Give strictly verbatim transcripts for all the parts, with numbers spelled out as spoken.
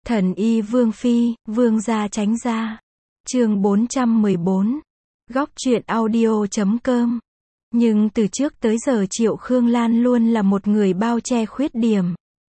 Thần y Vương Phi, Vương gia tránh ra. Chương bốn trăm mười bốn. Góc truyện audio chấm com. Nhưng từ trước tới giờ Triệu Khương Lan luôn là một người bao che khuyết điểm.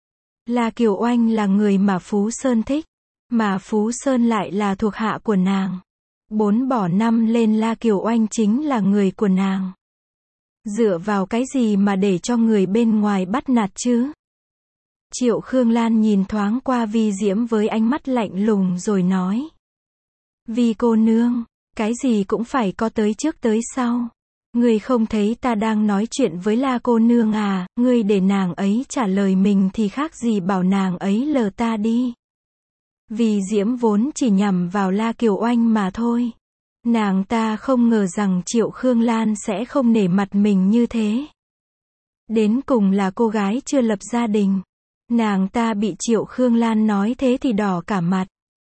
La Kiều Oanh là người mà Phú Sơn thích, mà Phú Sơn lại là thuộc hạ của nàng. Bốn bỏ năm lên La Kiều Oanh chính là người của nàng. Dựa vào cái gì mà để cho người bên ngoài bắt nạt chứ? Triệu Khương Lan nhìn thoáng qua Vi Diễm với ánh mắt lạnh lùng rồi nói. Vi cô nương, cái gì cũng phải có tới trước tới sau. Ngươi không thấy ta đang nói chuyện với La cô nương à, ngươi để nàng ấy trả lời mình thì khác gì bảo nàng ấy lờ ta đi. Vi Diễm vốn chỉ nhằm vào La Kiều Oanh mà thôi. Nàng ta không ngờ rằng Triệu Khương Lan sẽ không nể mặt mình như thế. Đến cùng là cô gái chưa lập gia đình. Nàng ta bị Triệu Khương Lan nói thế thì đỏ cả mặt.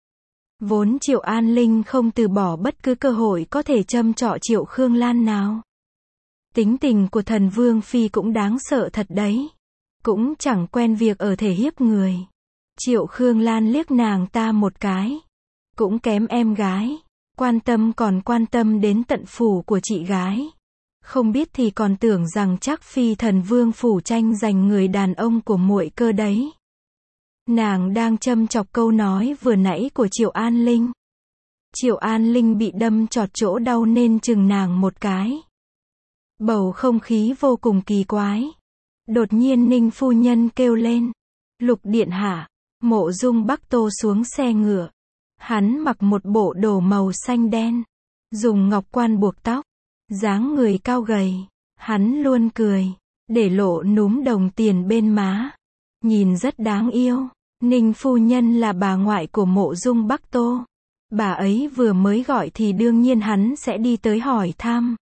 Vốn Triệu An Linh không từ bỏ bất cứ cơ hội có thể châm chọ Triệu Khương Lan nào. Tính tình của thần Vương Phi cũng đáng sợ thật đấy. Cũng chẳng quen việc ở thể hiếp người. Triệu Khương Lan liếc nàng ta một cái. Cũng kém em gái. Quan tâm còn quan tâm đến tận phủ của chị gái. Không biết thì còn tưởng rằng chắc Phi thần Vương phủ tranh giành người đàn ông của muội cơ đấy. Nàng đang châm chọc câu nói vừa nãy của Triệu An Linh. Triệu An Linh bị đâm chọt chỗ đau nên chừng nàng một cái. Bầu không khí vô cùng kỳ quái. Đột nhiên Ninh phu nhân kêu lên. Lục điện hạ. Mộ Dung Bắc Tô xuống xe ngựa. Hắn mặc một bộ đồ màu xanh đen. Dùng ngọc quan buộc tóc. Dáng người cao gầy. Hắn luôn cười. Để lộ núm đồng tiền bên má. Nhìn rất đáng yêu. Ninh phu nhân là bà ngoại của Mộ Dung Bắc Tô. Bà ấy vừa mới gọi thì đương nhiên hắn sẽ đi tới hỏi thăm.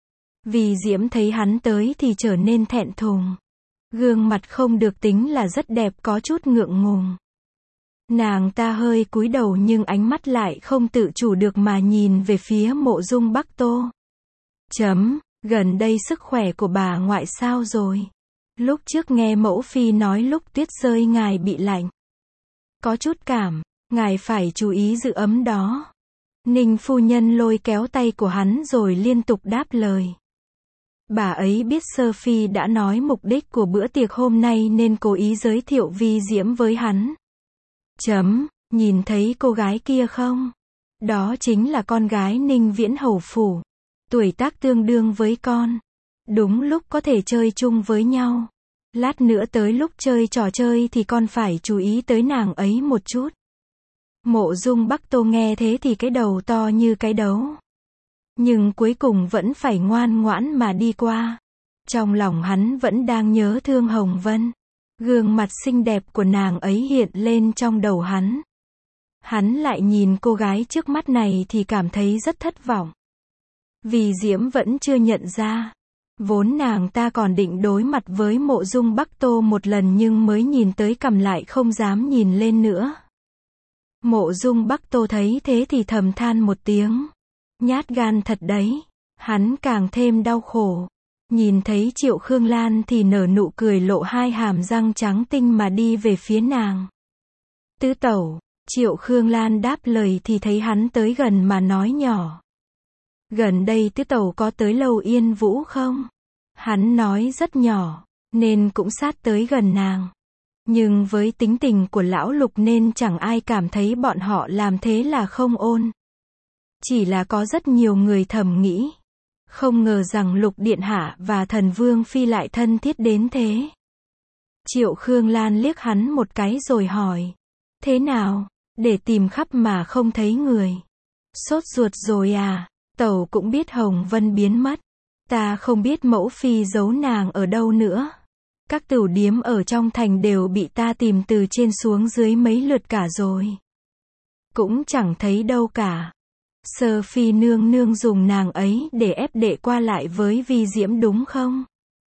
Vì Diễm thấy hắn tới thì trở nên thẹn thùng. Gương mặt không được tính là rất đẹp, có chút ngượng ngùng. Nàng ta hơi cúi đầu nhưng ánh mắt lại không tự chủ được mà nhìn về phía Mộ Dung Bắc Tô. Chấm, gần đây sức khỏe của bà ngoại sao rồi? Lúc trước nghe mẫu phi nói lúc tuyết rơi ngài bị lạnh. Có chút cảm, ngài phải chú ý giữ ấm đó. Ninh phu nhân lôi kéo tay của hắn rồi liên tục đáp lời. Bà ấy biết Sơ Phi đã nói mục đích của bữa tiệc hôm nay nên cố ý giới thiệu Vi Diễm với hắn. Chấm, nhìn thấy cô gái kia không? Đó chính là con gái Ninh Viễn hầu phủ. Tuổi tác tương đương với con. Đúng lúc có thể chơi chung với nhau. Lát nữa tới lúc chơi trò chơi thì con phải chú ý tới nàng ấy một chút. Mộ Dung Bắc Tô nghe thế thì cái đầu to như cái đấu. Nhưng cuối cùng vẫn phải ngoan ngoãn mà đi qua. Trong lòng hắn vẫn đang nhớ thương Hồng Vân. Gương mặt xinh đẹp của nàng ấy hiện lên trong đầu hắn. Hắn lại nhìn cô gái trước mắt này thì cảm thấy rất thất vọng. Vì Diễm vẫn chưa nhận ra. Vốn nàng ta còn định đối mặt với Mộ Dung Bắc Tô một lần nhưng mới nhìn tới cằm lại không dám nhìn lên nữa. Mộ Dung Bắc Tô thấy thế thì thầm than một tiếng. Nhát gan thật đấy. Hắn càng thêm đau khổ. Nhìn thấy Triệu Khương Lan thì nở nụ cười lộ hai hàm răng trắng tinh mà đi về phía nàng. Tứ tẩu, Triệu Khương Lan đáp lời thì thấy hắn tới gần mà nói nhỏ. Gần đây tứ tẩu có tới Lầu Yên Vũ không? Hắn nói rất nhỏ, nên cũng sát tới gần nàng. Nhưng với tính tình của lão Lục nên chẳng ai cảm thấy bọn họ làm thế là không ôn. Chỉ là có rất nhiều người thầm nghĩ. Không ngờ rằng Lục Điện Hạ và thần Vương Phi lại thân thiết đến thế. Triệu Khương Lan liếc hắn một cái rồi hỏi. Thế nào? Để tìm khắp mà không thấy người. Sốt ruột rồi à? Tẩu cũng biết Hồng Vân biến mất. Ta không biết mẫu phi giấu nàng ở đâu nữa. Các tửu điếm ở trong thành đều bị ta tìm từ trên xuống dưới mấy lượt cả rồi. Cũng chẳng thấy đâu cả. Sơ Phi nương nương dùng nàng ấy để ép đệ qua lại với Vi Diễm đúng không?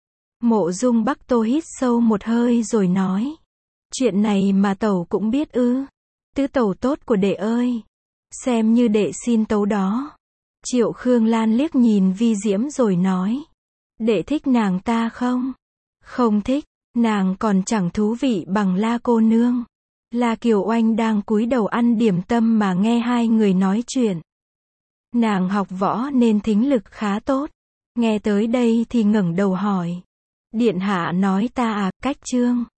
Mộ Dung Bắc Tô hít sâu một hơi rồi nói. Chuyện này mà tẩu cũng biết ư? Tứ tẩu tốt của đệ ơi. Xem như đệ xin tấu đó. Triệu Khương Lan liếc nhìn Vi Diễm rồi nói. Đệ thích nàng ta không? Không thích, nàng còn chẳng thú vị bằng La cô nương. La Kiều Oanh đang cúi đầu ăn điểm tâm mà nghe hai người nói chuyện. Nàng học võ nên thính lực khá tốt. Nghe tới đây thì ngẩng đầu hỏi. Điện hạ nói ta à, cách chương.